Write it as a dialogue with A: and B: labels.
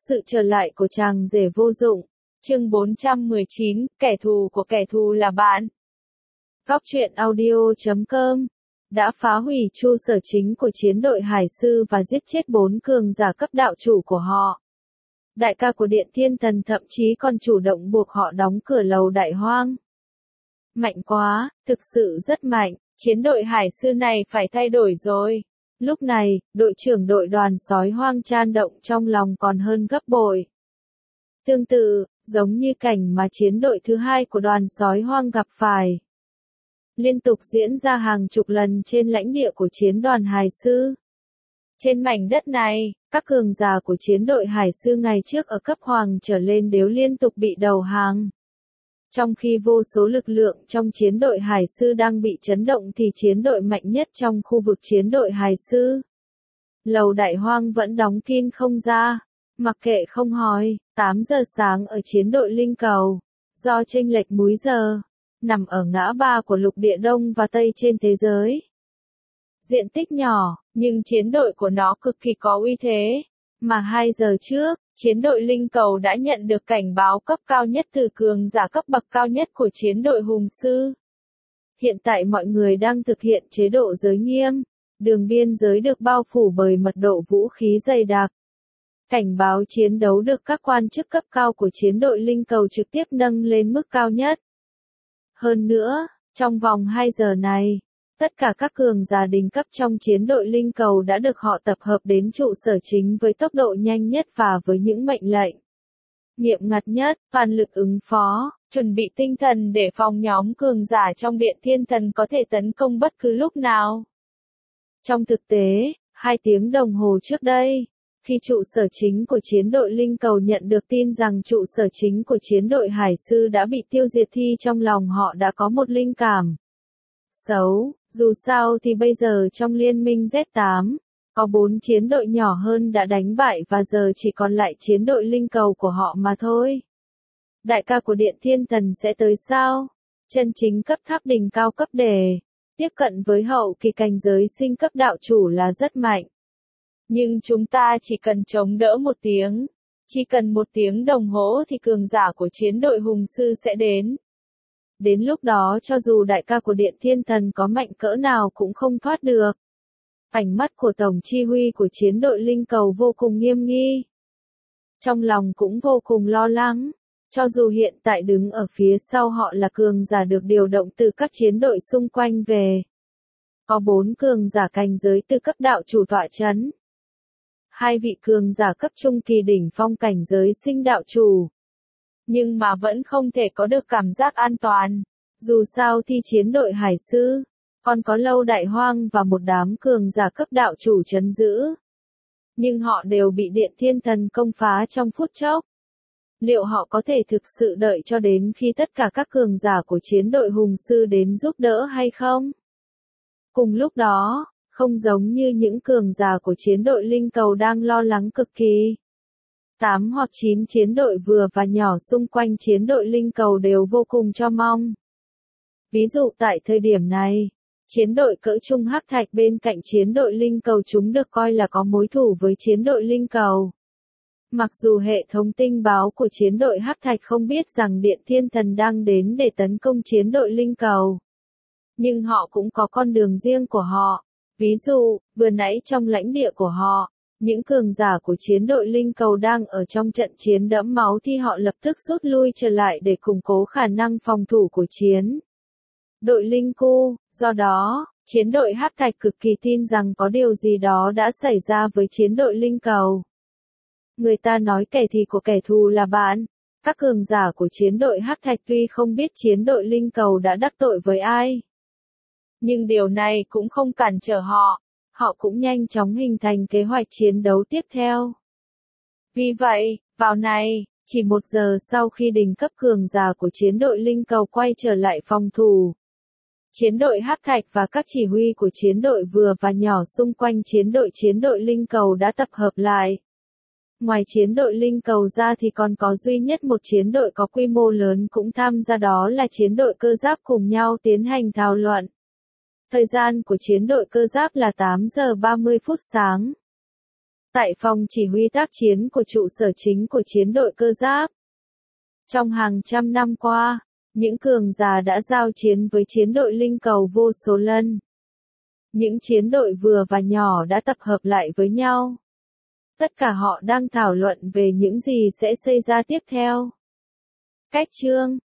A: sự trở lại của chàng rể vô dụng. Chương 419, kẻ thù của kẻ thù là bạn. Góc truyện audio.com đã phá hủy trụ sở chính của chiến đội Hải Sư và giết chết 4 cường giả cấp đạo chủ của họ. Đại ca của Điện Thiên Thần thậm chí còn chủ động buộc họ đóng cửa lầu Đại Hoang. Mạnh quá, thực sự rất mạnh, chiến đội Hải Sư này phải thay đổi rồi. Lúc này, đội trưởng đội đoàn sói hoang chan động trong lòng còn hơn gấp bội. Tương tự, giống như cảnh mà chiến đội thứ hai của đoàn sói hoang gặp phải. Liên tục diễn ra hàng chục lần trên lãnh địa của chiến đoàn Hải Sư. Trên mảnh đất này, các cường giả của chiến đội Hải Sư ngày trước ở cấp hoàng trở lên đều liên tục bị đầu hàng. Trong khi vô số lực lượng trong chiến đội Hải Sư đang bị chấn động thì chiến đội mạnh nhất trong khu vực chiến đội Hải Sư. Lầu Đại Hoang vẫn đóng kín không ra, mặc kệ không hỏi, 8 giờ sáng ở chiến đội Linh Cầu, do chênh lệch múi giờ, nằm ở ngã ba của lục địa Đông và Tây trên thế giới. Diện tích nhỏ, nhưng chiến đội của nó cực kỳ có uy thế, mà 2 giờ trước, chiến đội Linh Cầu đã nhận được cảnh báo cấp cao nhất từ cường giả cấp bậc cao nhất của chiến đội Hùng Sư. Hiện tại mọi người đang thực hiện chế độ giới nghiêm, đường biên giới được bao phủ bởi mật độ vũ khí dày đặc. Cảnh báo chiến đấu được các quan chức cấp cao của chiến đội Linh Cầu trực tiếp nâng lên mức cao nhất. Hơn nữa, trong vòng 2 giờ này, tất cả các cường giả đỉnh cấp trong chiến đội Linh Cầu đã được họ tập hợp đến trụ sở chính với tốc độ nhanh nhất và với những mệnh lệnh nghiêm ngặt nhất, toàn lực ứng phó, chuẩn bị tinh thần để phòng nhóm cường giả trong Điện Thiên Thần có thể tấn công bất cứ lúc nào. Trong thực tế, 2 tiếng đồng hồ trước đây, khi trụ sở chính của chiến đội Linh Cầu nhận được tin rằng trụ sở chính của chiến đội Hải Sư đã bị tiêu diệt thì trong lòng họ đã có một linh cảm xấu, dù sao thì bây giờ trong liên minh Z8, có 4 chiến đội nhỏ hơn đã đánh bại và giờ chỉ còn lại chiến đội Linh Cầu của họ mà thôi. Đại ca của Điện Thiên Thần sẽ tới sao? Chân chính cấp tháp đỉnh cao cấp để tiếp cận với hậu kỳ cảnh giới sinh cấp đạo chủ là rất mạnh. Nhưng chúng ta chỉ cần chống đỡ 1 tiếng, chỉ cần 1 tiếng đồng hồ thì cường giả của chiến đội Hùng Sư sẽ đến. Đến lúc đó cho dù đại ca của Điện Thiên Thần có mạnh cỡ nào cũng không thoát được. Ánh mắt của tổng chi huy của chiến đội Linh Cầu vô cùng nghiêm nghi. Trong lòng cũng vô cùng lo lắng, cho dù hiện tại đứng ở phía sau họ là cường giả được điều động từ các chiến đội xung quanh về. Có 4 cường giả cảnh giới từ cấp đạo chủ tọa chấn. 2 vị cường giả cấp trung kỳ đỉnh phong cảnh giới sinh đạo chủ. Nhưng mà vẫn không thể có được cảm giác an toàn. Dù sao thì chiến đội Hải Sư, còn có lâu Đại Hoang và một đám cường giả cấp đạo chủ trấn giữ. Nhưng họ đều bị Điện Thiên Thần công phá trong phút chốc. Liệu họ có thể thực sự đợi cho đến khi tất cả các cường giả của chiến đội Hùng Sư đến giúp đỡ hay không? Cùng lúc đó, không giống như những cường giả của chiến đội Linh Cầu đang lo lắng cực kỳ. 8 hoặc 9 chiến đội vừa và nhỏ xung quanh chiến đội Linh Cầu đều vô cùng cho mong. Ví dụ tại thời điểm này, chiến đội cỡ trung Hắc Thạch bên cạnh chiến đội Linh Cầu chúng được coi là có mối thù với chiến đội Linh Cầu. Mặc dù hệ thống tình báo của chiến đội Hắc Thạch không biết rằng Điện Thiên Thần đang đến để tấn công chiến đội Linh Cầu, nhưng họ cũng có con đường riêng của họ. Ví dụ, vừa nãy trong lãnh địa của họ, những cường giả của chiến đội Linh Cầu đang ở trong trận chiến đẫm máu thì họ lập tức rút lui trở lại để củng cố khả năng phòng thủ của chiến đội Linh Cu. Do đó, chiến đội Hắc Thạch cực kỳ tin rằng có điều gì đó đã xảy ra với chiến đội Linh Cầu. Người ta nói kẻ thù của kẻ thù là bạn. Các cường giả của chiến đội Hắc Thạch tuy không biết chiến đội Linh Cầu đã đắc tội với ai, nhưng điều này cũng không cản trở họ. Họ cũng nhanh chóng hình thành kế hoạch chiến đấu tiếp theo. Vì vậy, vào này, chỉ 1 giờ sau khi đỉnh cấp cường giả của chiến đội Linh Cầu quay trở lại phòng thủ, chiến đội Hắc Thạch và các chỉ huy của chiến đội vừa và nhỏ xung quanh chiến đội Linh Cầu đã tập hợp lại. Ngoài chiến đội Linh Cầu ra thì còn có duy nhất một chiến đội có quy mô lớn cũng tham gia, đó là chiến đội cơ giáp, cùng nhau tiến hành thảo luận. Thời gian của chiến đội cơ giáp là 8 giờ 30 phút sáng. Tại phòng chỉ huy tác chiến của trụ sở chính của chiến đội cơ giáp. Trong hàng trăm năm qua, những cường giả đã giao chiến với chiến đội linh cầu vô số lần. Những chiến đội vừa và nhỏ đã tập hợp lại với nhau. Tất cả họ đang thảo luận về những gì sẽ xảy ra tiếp theo. Cách chương